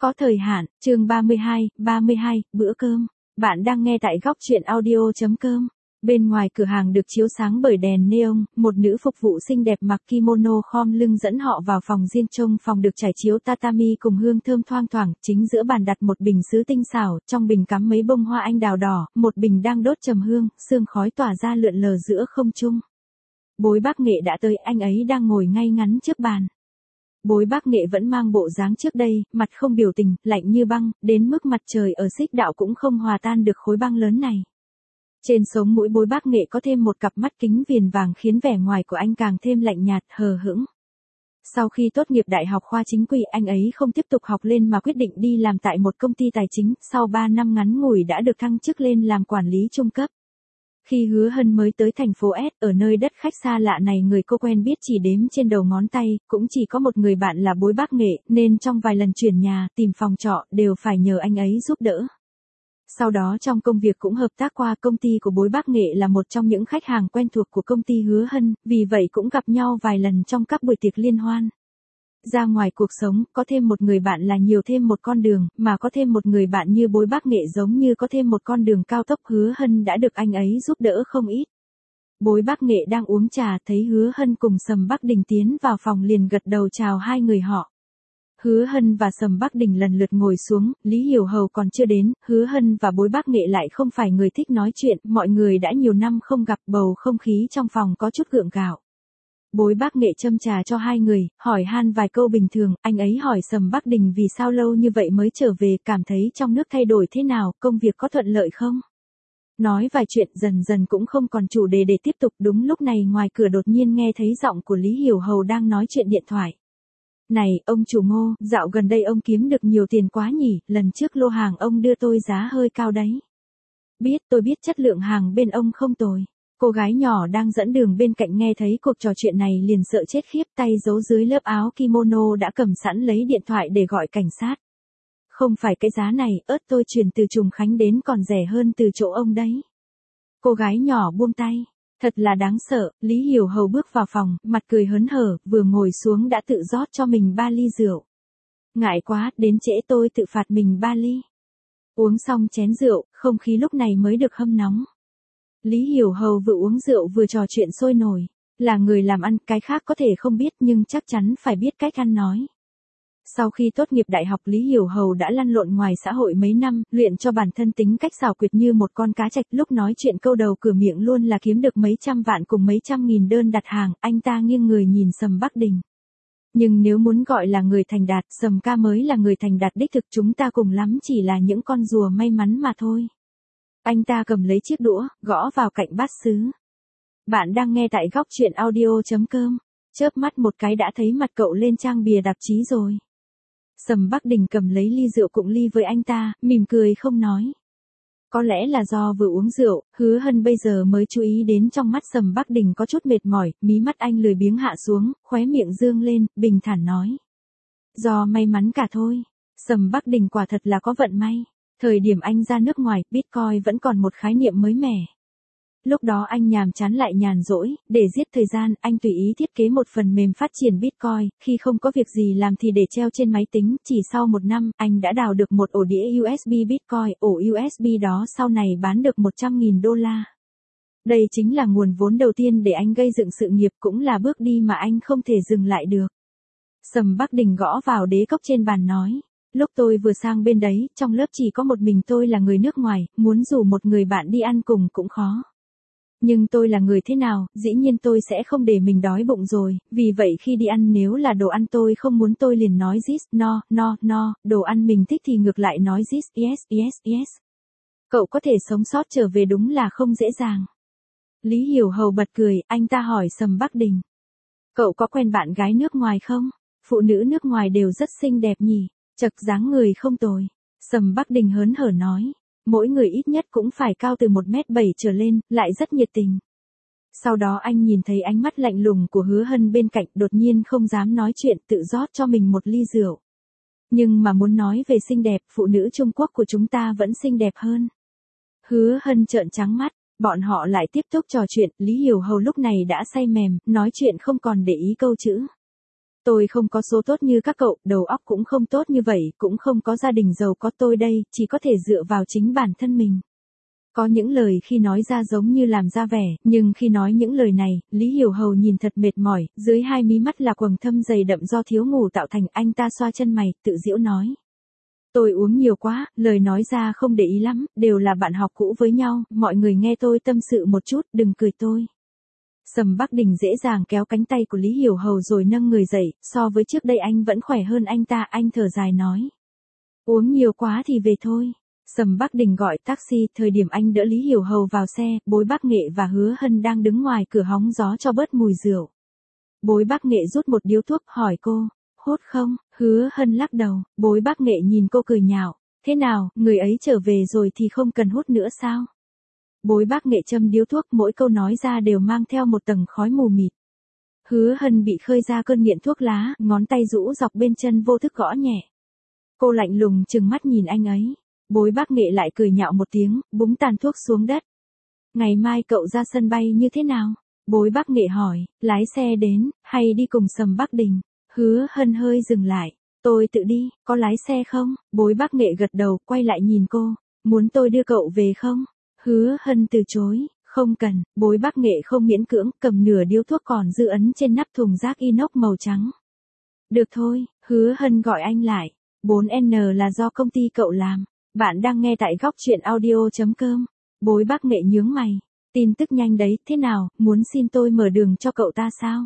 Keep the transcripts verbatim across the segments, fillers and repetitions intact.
Có thời hạn, chương ba mươi hai, ba mươi hai, bữa cơm. Bạn đang nghe tại góc truyện audio chấm com. Bên ngoài cửa hàng được chiếu sáng bởi đèn neon, một nữ phục vụ xinh đẹp mặc kimono khom lưng dẫn họ vào phòng riêng trông phòng được trải chiếu tatami cùng hương thơm thoang thoảng, chính giữa bàn đặt một bình sứ tinh xảo, trong bình cắm mấy bông hoa anh đào đỏ, một bình đang đốt trầm hương, sương khói tỏa ra lượn lờ giữa không trung. Bối Bác Nghệ đã tới, anh ấy đang ngồi ngay ngắn trước bàn. Bối Bác Nghệ vẫn mang bộ dáng trước đây, mặt không biểu tình, lạnh như băng, đến mức mặt trời ở xích đạo cũng không hòa tan được khối băng lớn này. Trên sống mũi Bối Bác Nghệ có thêm một cặp mắt kính viền vàng khiến vẻ ngoài của anh càng thêm lạnh nhạt, hờ hững. Sau khi tốt nghiệp đại học khoa chính quy, anh ấy không tiếp tục học lên mà quyết định đi làm tại một công ty tài chính, sau ba năm ngắn ngủi đã được thăng chức lên làm quản lý trung cấp. Khi Hứa Hân mới tới thành phố S, ở nơi đất khách xa lạ này người cô quen biết chỉ đếm trên đầu ngón tay, cũng chỉ có một người bạn là Bối Bác Nghệ, nên trong vài lần chuyển nhà, tìm phòng trọ, đều phải nhờ anh ấy giúp đỡ. Sau đó trong công việc cũng hợp tác qua, công ty của Bối Bác Nghệ là một trong những khách hàng quen thuộc của công ty Hứa Hân, vì vậy cũng gặp nhau vài lần trong các buổi tiệc liên hoan. Ra ngoài cuộc sống, có thêm một người bạn là nhiều thêm một con đường, mà có thêm một người bạn như Bối Bác Nghệ giống như có thêm một con đường cao tốc. Hứa Hân đã được anh ấy giúp đỡ không ít. Bối Bác Nghệ đang uống trà, thấy Hứa Hân cùng Sầm Bắc Đình tiến vào phòng liền gật đầu chào hai người họ. Hứa Hân và Sầm Bắc Đình lần lượt ngồi xuống, Lý Hiểu Hầu còn chưa đến, Hứa Hân và Bối Bác Nghệ lại không phải người thích nói chuyện, mọi người đã nhiều năm không gặp, bầu không khí trong phòng có chút gượng gạo. Bối Bác Nghệ châm trà cho hai người, hỏi han vài câu bình thường, anh ấy hỏi Sầm Bắc Đình vì sao lâu như vậy mới trở về, cảm thấy trong nước thay đổi thế nào, công việc có thuận lợi không? Nói vài chuyện dần dần cũng không còn chủ đề để tiếp tục. Đúng lúc này ngoài cửa đột nhiên nghe thấy giọng của Lý Hiểu Hầu đang nói chuyện điện thoại. Này, ông chủ Ngô, dạo gần đây ông kiếm được nhiều tiền quá nhỉ, lần trước lô hàng ông đưa tôi giá hơi cao đấy. Biết, tôi biết chất lượng hàng bên ông không tồi. Cô gái nhỏ đang dẫn đường bên cạnh nghe thấy cuộc trò chuyện này liền sợ chết khiếp, tay giấu dưới lớp áo kimono đã cầm sẵn lấy điện thoại để gọi cảnh sát. Không phải cái giá này, ớt tôi chuyển từ Trùng Khánh đến còn rẻ hơn từ chỗ ông đấy. Cô gái nhỏ buông tay. Thật là đáng sợ. Lý Hiểu Hầu bước vào phòng, mặt cười hớn hở, vừa ngồi xuống đã tự rót cho mình ba ly rượu. Ngại quá, đến trễ tôi tự phạt mình ba ly. Uống xong chén rượu, không khí lúc này mới được hâm nóng. Lý Hiểu Hầu vừa uống rượu vừa trò chuyện sôi nổi. Là người làm ăn, cái khác có thể không biết nhưng chắc chắn phải biết cách ăn nói. Sau khi tốt nghiệp đại học, Lý Hiểu Hầu đã lăn lộn ngoài xã hội mấy năm, luyện cho bản thân tính cách xảo quyệt như một con cá trạch, lúc nói chuyện câu đầu cửa miệng luôn là kiếm được mấy trăm vạn cùng mấy trăm nghìn đơn đặt hàng. Anh ta nghiêng người nhìn Sầm Bắc Đình. Nhưng nếu muốn gọi là người thành đạt, Sầm ca mới là người thành đạt đích thực, chúng ta cùng lắm chỉ là những con rùa may mắn mà thôi. Anh ta cầm lấy chiếc đũa, gõ vào cạnh bát sứ. Bạn đang nghe tại góc truyện audio chấm com. Chớp mắt một cái đã thấy mặt cậu lên trang bìa tạp chí rồi. Sầm Bắc Đình cầm lấy ly rượu cụng ly với anh ta, mỉm cười không nói. Có lẽ là do vừa uống rượu, Hứa Hân bây giờ mới chú ý đến trong mắt Sầm Bắc Đình có chút mệt mỏi, mí mắt anh lười biếng hạ xuống, khóe miệng dương lên, bình thản nói. Do may mắn cả thôi. Sầm Bắc Đình quả thật là có vận may. Thời điểm anh ra nước ngoài, Bitcoin vẫn còn một khái niệm mới mẻ. Lúc đó anh nhàm chán lại nhàn rỗi, để giết thời gian, anh tùy ý thiết kế một phần mềm phát triển Bitcoin, khi không có việc gì làm thì để treo trên máy tính, chỉ sau một năm, anh đã đào được một ổ đĩa u ét bê Bitcoin, ổ u ét bê đó sau này bán được một trăm nghìn đô la. Đây chính là nguồn vốn đầu tiên để anh gây dựng sự nghiệp, cũng là bước đi mà anh không thể dừng lại được. Sầm Bắc Đình gõ vào đế cốc trên bàn nói. Lúc tôi vừa sang bên đấy, trong lớp chỉ có một mình tôi là người nước ngoài, muốn rủ một người bạn đi ăn cùng cũng khó. Nhưng tôi là người thế nào, dĩ nhiên tôi sẽ không để mình đói bụng rồi, vì vậy khi đi ăn nếu là đồ ăn tôi không muốn tôi liền nói this, no, no, no, đồ ăn mình thích thì ngược lại nói this, yes, yes, yes. Cậu có thể sống sót trở về đúng là không dễ dàng. Lý Hiểu Hầu bật cười, anh ta hỏi Sầm Bắc Đình. Cậu có quen bạn gái nước ngoài không? Phụ nữ nước ngoài đều rất xinh đẹp nhỉ, chật dáng người không tồi. Sầm Bắc Đình hớn hở nói. Mỗi người ít nhất cũng phải cao từ một mét bảy trở lên, lại rất nhiệt tình. Sau đó anh nhìn thấy ánh mắt lạnh lùng của Hứa Hân bên cạnh, đột nhiên không dám nói chuyện, tự rót cho mình một ly rượu. Nhưng mà muốn nói về xinh đẹp, phụ nữ Trung Quốc của chúng ta vẫn xinh đẹp hơn. Hứa Hân trợn trắng mắt, bọn họ lại tiếp tục trò chuyện, Lý Hiểu Hầu lúc này đã say mềm, nói chuyện không còn để ý câu chữ. Tôi không có số tốt như các cậu, đầu óc cũng không tốt như vậy, cũng không có gia đình giàu có, tôi đây, chỉ có thể dựa vào chính bản thân mình. Có những lời khi nói ra giống như làm ra vẻ, nhưng khi nói những lời này, Lý Hiểu Hầu nhìn thật mệt mỏi, dưới hai mí mắt là quầng thâm dày đậm do thiếu ngủ tạo thành. Anh ta xoa chân mày, tự giễu nói. Tôi uống nhiều quá, lời nói ra không để ý lắm, đều là bạn học cũ với nhau, mọi người nghe tôi tâm sự một chút, đừng cười tôi. Sầm Bắc Đình dễ dàng kéo cánh tay của Lý Hiểu Hầu rồi nâng người dậy, so với trước đây anh vẫn khỏe hơn anh ta, anh thở dài nói. Uống nhiều quá thì về thôi. Sầm Bắc Đình gọi taxi, thời điểm anh đỡ Lý Hiểu Hầu vào xe, Bối Bác Nghệ và Hứa Hân đang đứng ngoài cửa hóng gió cho bớt mùi rượu. Bối Bác Nghệ rút một điếu thuốc, hỏi cô, hút không? Hứa Hân lắc đầu, Bối Bác Nghệ nhìn cô cười nhạo, thế nào, người ấy trở về rồi thì không cần hút nữa sao? Bối Bác Nghệ châm điếu thuốc, mỗi câu nói ra đều mang theo một tầng khói mù mịt. Hứa Hân bị khơi ra cơn nghiện thuốc lá, ngón tay rũ dọc bên chân vô thức gõ nhẹ. Cô lạnh lùng trừng mắt nhìn anh ấy. Bối Bác Nghệ lại cười nhạo một tiếng, búng tàn thuốc xuống đất. Ngày mai cậu ra sân bay như thế nào? Bối Bác Nghệ hỏi, lái xe đến, hay đi cùng Sầm Bắc Đình? Hứa Hân hơi dừng lại, tôi tự đi, có lái xe không? Bối Bác Nghệ gật đầu, quay lại nhìn cô, muốn tôi đưa cậu về không? Hứa Hân từ chối, không cần. Bối Bác Nghệ không miễn cưỡng, cầm nửa điếu thuốc còn dư ấn trên nắp thùng rác inox màu trắng. Được thôi, Hứa Hân gọi anh lại, bốn N là do công ty cậu làm. Bạn đang nghe tại góc truyện audio.com. Bối Bác Nghệ nhướng mày. Tin tức nhanh đấy, thế nào, muốn xin tôi mở đường cho cậu ta sao?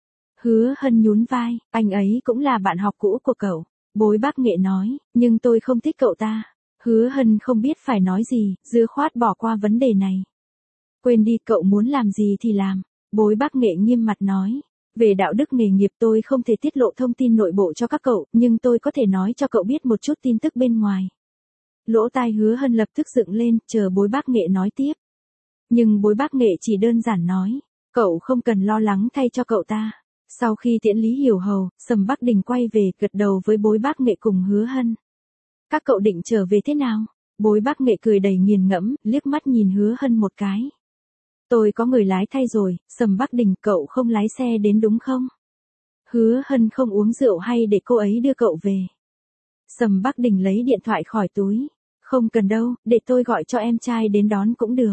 Hứa Hân nhún vai, anh ấy cũng là bạn học cũ của cậu. Bối Bác Nghệ nói, nhưng tôi không thích cậu ta. Hứa Hân không biết phải nói gì, dứt khoát bỏ qua vấn đề này. Quên đi, cậu muốn làm gì thì làm. Bối Bác Nghệ nghiêm mặt nói. Về đạo đức nghề nghiệp tôi không thể tiết lộ thông tin nội bộ cho các cậu, nhưng tôi có thể nói cho cậu biết một chút tin tức bên ngoài. Lỗ tai Hứa Hân lập tức dựng lên, chờ Bối Bác Nghệ nói tiếp. Nhưng Bối Bác Nghệ chỉ đơn giản nói, cậu không cần lo lắng thay cho cậu ta. Sau khi tiễn Lý Hiểu Hầu, Sầm Bắc Đình quay về, gật đầu với Bối Bác Nghệ cùng Hứa Hân. Các cậu định trở về thế nào? Bối Bác Nghệ cười đầy nghiền ngẫm, liếc mắt nhìn Hứa Hân một cái. Tôi có người lái thay rồi. Sầm Bắc Đình, cậu không lái xe đến đúng không? Hứa Hân không uống rượu hay để cô ấy đưa cậu về? Sầm Bắc Đình lấy điện thoại khỏi túi. Không cần đâu, để tôi gọi cho em trai đến đón cũng được.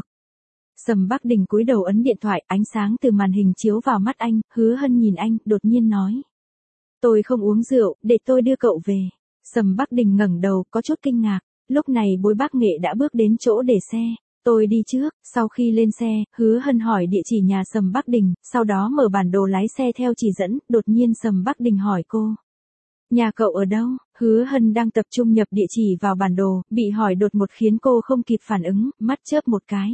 Sầm Bắc Đình cúi đầu ấn điện thoại, ánh sáng từ màn hình chiếu vào mắt anh, Hứa Hân nhìn anh, đột nhiên nói. Tôi không uống rượu, để tôi đưa cậu về. Sầm Bắc Đình ngẩng đầu, có chút kinh ngạc. Lúc này Bối Bác Nghệ đã bước đến chỗ để xe. Tôi đi trước. Sau khi lên xe, Hứa Hân hỏi địa chỉ nhà Sầm Bắc Đình, sau đó mở bản đồ lái xe theo chỉ dẫn, đột nhiên Sầm Bắc Đình hỏi cô. Nhà cậu ở đâu? Hứa Hân đang tập trung nhập địa chỉ vào bản đồ, bị hỏi đột ngột khiến cô không kịp phản ứng, mắt chớp một cái.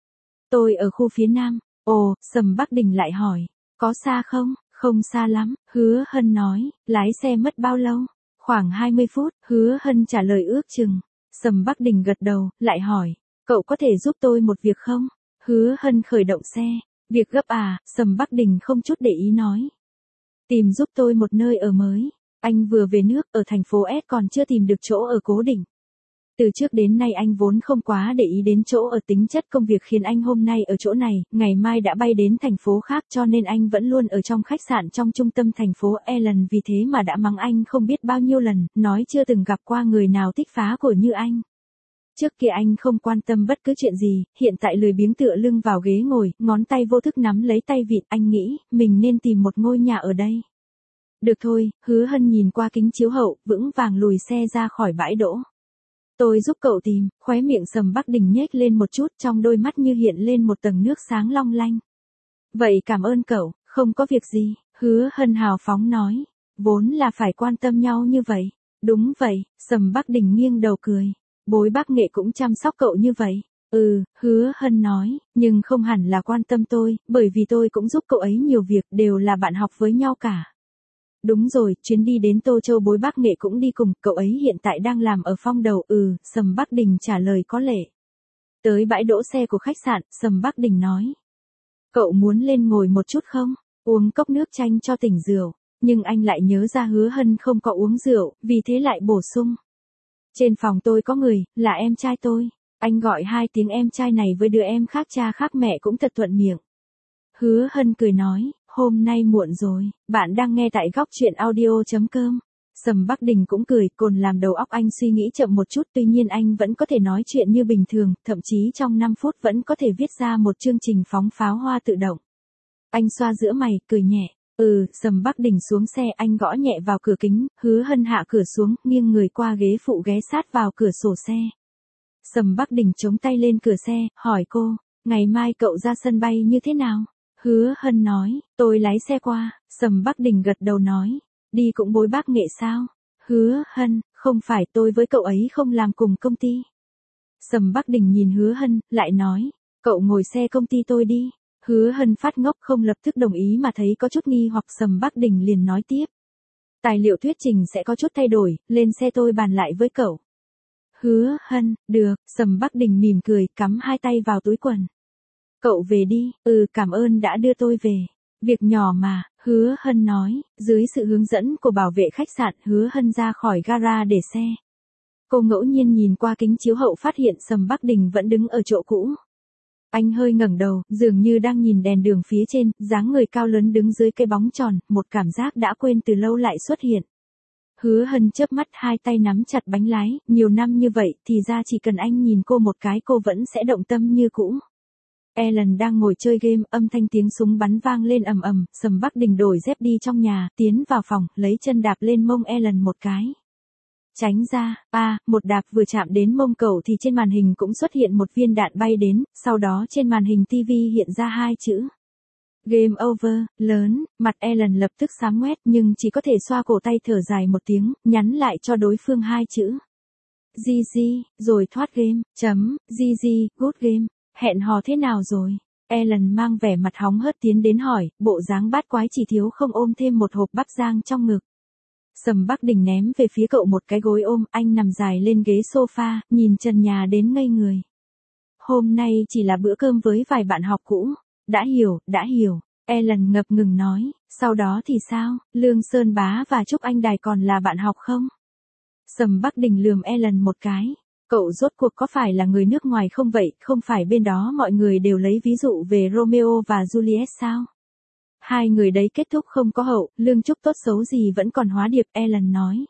Tôi ở khu phía Nam. Ồ, Sầm Bắc Đình lại hỏi. Có xa không? Không xa lắm, Hứa Hân nói. Lái xe mất bao lâu? Khoảng hai mươi phút, Hứa Hân trả lời ước chừng. Sầm Bắc Đình gật đầu, lại hỏi. Cậu có thể giúp tôi một việc không? Hứa Hân khởi động xe. Việc gấp à? Sầm Bắc Đình không chút để ý nói. Tìm giúp tôi một nơi ở mới. Anh vừa về nước, ở thành phố S còn chưa tìm được chỗ ở cố định. Từ trước đến nay anh vốn không quá để ý đến chỗ ở, tính chất công việc khiến anh hôm nay ở chỗ này, ngày mai đã bay đến thành phố khác, cho nên anh vẫn luôn ở trong khách sạn trong trung tâm thành phố Ellen, vì thế mà đã mắng anh không biết bao nhiêu lần, nói chưa từng gặp qua người nào thích phá của như anh. Trước kia anh không quan tâm bất cứ chuyện gì, hiện tại lười biếng tựa lưng vào ghế ngồi, ngón tay vô thức nắm lấy tay vịt, anh nghĩ, mình nên tìm một ngôi nhà ở đây. Được thôi, Hứa Hân nhìn qua kính chiếu hậu, vững vàng lùi xe ra khỏi bãi đỗ. Tôi giúp cậu tìm, khóe miệng Sầm Bắc Đình nhếch lên một chút, trong đôi mắt như hiện lên một tầng nước sáng long lanh. Vậy cảm ơn cậu, không có việc gì, Hứa Hân hào phóng nói. Vốn là phải quan tâm nhau như vậy. Đúng vậy, Sầm Bắc Đình nghiêng đầu cười. Bối Bác Nghệ cũng chăm sóc cậu như vậy. Ừ, Hứa Hân nói, nhưng không hẳn là quan tâm tôi, bởi vì tôi cũng giúp cậu ấy nhiều việc, đều là bạn học với nhau cả. Đúng rồi, chuyến đi đến Tô Châu Bối Bác Nghệ cũng đi cùng, cậu ấy hiện tại đang làm ở Phong Đầu. Ừ, Sầm Bắc Đình trả lời có lệ. Tới bãi đỗ xe của khách sạn, Sầm Bắc Đình nói. Cậu muốn lên ngồi một chút không? Uống cốc nước chanh cho tỉnh rượu. Nhưng anh lại nhớ ra Hứa Hân không có uống rượu, vì thế lại bổ sung. Trên phòng tôi có người, là em trai tôi. Anh gọi hai tiếng em trai này với đứa em khác cha khác mẹ cũng thật thuận miệng. Hứa Hân cười nói, Hôm nay muộn rồi, bạn đang nghe tại góc chuyện audio.com. Sầm Bắc Đình cũng cười, cồn làm đầu óc anh suy nghĩ chậm một chút, tuy nhiên anh vẫn có thể nói chuyện như bình thường, thậm chí trong năm phút vẫn có thể viết ra một chương trình phóng pháo hoa tự động. Anh xoa giữa mày, cười nhẹ. Ừ, Sầm Bắc Đình xuống xe, anh gõ nhẹ vào cửa kính, Hứa Hân hạ cửa xuống, nghiêng người qua ghế phụ ghé sát vào cửa sổ xe. Sầm Bắc Đình chống tay lên cửa xe, hỏi cô, ngày mai cậu ra sân bay như thế nào? Hứa Hân nói, tôi lái xe qua. Sầm Bắc Đình gật đầu nói, đi cũng bối bác nghệ sao? Hứa Hân, không phải, tôi với cậu ấy không làm cùng công ty. Sầm Bắc Đình nhìn Hứa Hân, lại nói, cậu ngồi xe công ty tôi đi. Hứa Hân phát ngốc, không lập tức đồng ý mà thấy có chút nghi hoặc. Sầm Bắc Đình liền nói tiếp, tài liệu thuyết trình sẽ có chút thay đổi, lên xe tôi bàn lại với cậu. Hứa Hân, được. Sầm Bắc Đình mỉm cười, cắm hai tay vào túi quần. Cậu về đi. Ừ, cảm ơn đã đưa tôi về. Việc nhỏ mà, Hứa Hân nói. Dưới sự hướng dẫn của bảo vệ khách sạn, Hứa Hân ra khỏi gara để xe. Cô ngẫu nhiên nhìn qua kính chiếu hậu phát hiện Sầm Bắc Đình vẫn đứng ở chỗ cũ. Anh hơi ngẩng đầu, dường như đang nhìn đèn đường phía trên, dáng người cao lớn đứng dưới cây bóng tròn, một cảm giác đã quên từ lâu lại xuất hiện. Hứa Hân chớp mắt, hai tay nắm chặt bánh lái, nhiều năm như vậy, thì ra chỉ cần anh nhìn cô một cái cô vẫn sẽ động tâm như cũ. Ellen đang ngồi chơi game, âm thanh tiếng súng bắn vang lên ầm ầm, Sầm Bắc Đình đổi dép đi trong nhà, tiến vào phòng, lấy chân đạp lên mông Ellen một cái. Tránh ra, a, một đạp vừa chạm đến mông cậu thì trên màn hình cũng xuất hiện một viên đạn bay đến, sau đó trên màn hình ti vi hiện ra hai chữ. Game over, lớn, mặt Ellen lập tức xám ngoét nhưng chỉ có thể xoa cổ tay thở dài một tiếng, nhắn lại cho đối phương hai chữ. giê giê, rồi thoát game, chấm, giê giê, good game, hẹn hò thế nào rồi? Ellen mang vẻ mặt hóng hớt tiến đến hỏi, bộ dáng bát quái chỉ thiếu không ôm thêm một hộp bắp rang trong ngực. Sầm Bắc Đình ném về phía cậu một cái gối ôm, anh nằm dài lên ghế sofa, nhìn trần nhà đến ngây người. Hôm nay chỉ là bữa cơm với vài bạn học cũ. Đã hiểu, đã hiểu. Ellen ngập ngừng nói, sau đó thì sao, Lương Sơn Bá và Trúc Anh Đài còn là bạn học không? Sầm Bắc Đình lườm Ellen một cái. Cậu rốt cuộc có phải là người nước ngoài không vậy, không phải bên đó mọi người đều lấy ví dụ về Romeo và Juliet sao? Hai người đấy kết thúc không có hậu, Lương Trúc tốt xấu gì vẫn còn hóa điệp, Ellen nói.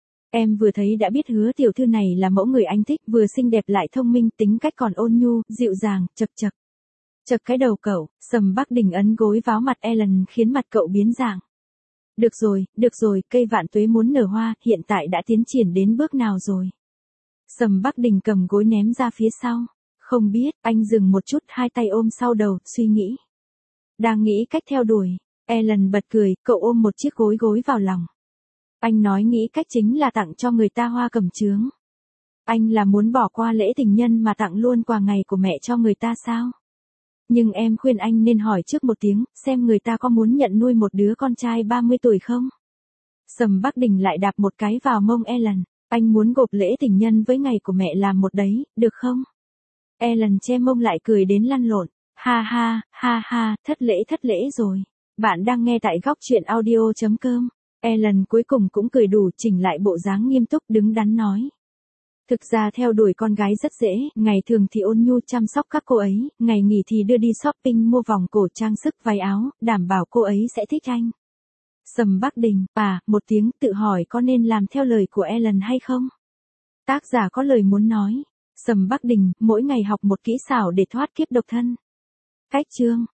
Em vừa thấy đã biết Hứa tiểu thư này là mẫu người anh thích, vừa xinh đẹp lại thông minh, tính cách còn ôn nhu, dịu dàng, chật chật. Chật cái đầu cậu, Sầm Bắc Đình ấn gối vào mặt Ellen khiến mặt cậu biến dạng. Được rồi, được rồi, cây vạn tuế muốn nở hoa, hiện tại đã tiến triển đến bước nào rồi? Sầm Bắc Đình cầm gối ném ra phía sau. Không biết, anh dừng một chút, hai tay ôm sau đầu, suy nghĩ. Đang nghĩ cách theo đuổi. Ellen bật cười, cậu ôm một chiếc gối gối vào lòng. Anh nói nghĩ cách chính là tặng cho người ta hoa cẩm chướng. Anh là muốn bỏ qua lễ tình nhân mà tặng luôn quà ngày của mẹ cho người ta sao? Nhưng em khuyên anh nên hỏi trước một tiếng, xem người ta có muốn nhận nuôi một đứa con trai ba mươi tuổi không? Sầm Bắc Đình lại đạp một cái vào mông Ellen. Anh muốn gộp lễ tình nhân với ngày của mẹ làm một đấy, được không? Ellen che mông lại cười đến lăn lộn. Ha ha, ha ha, thất lễ thất lễ rồi. Bạn đang nghe tại góc chuyện audio.com. Ellen cuối cùng cũng cười đủ, chỉnh lại bộ dáng nghiêm túc đứng đắn nói. Thực ra theo đuổi con gái rất dễ, ngày thường thì ôn nhu chăm sóc các cô ấy, ngày nghỉ thì đưa đi shopping mua vòng cổ trang sức váy áo, đảm bảo cô ấy sẽ thích anh. Sầm Bắc Đình, à, một tiếng tự hỏi có nên làm theo lời của Ellen hay không? Tác giả có lời muốn nói. Sầm Bắc Đình, mỗi ngày học một kỹ xảo để thoát kiếp độc thân. Cách chương.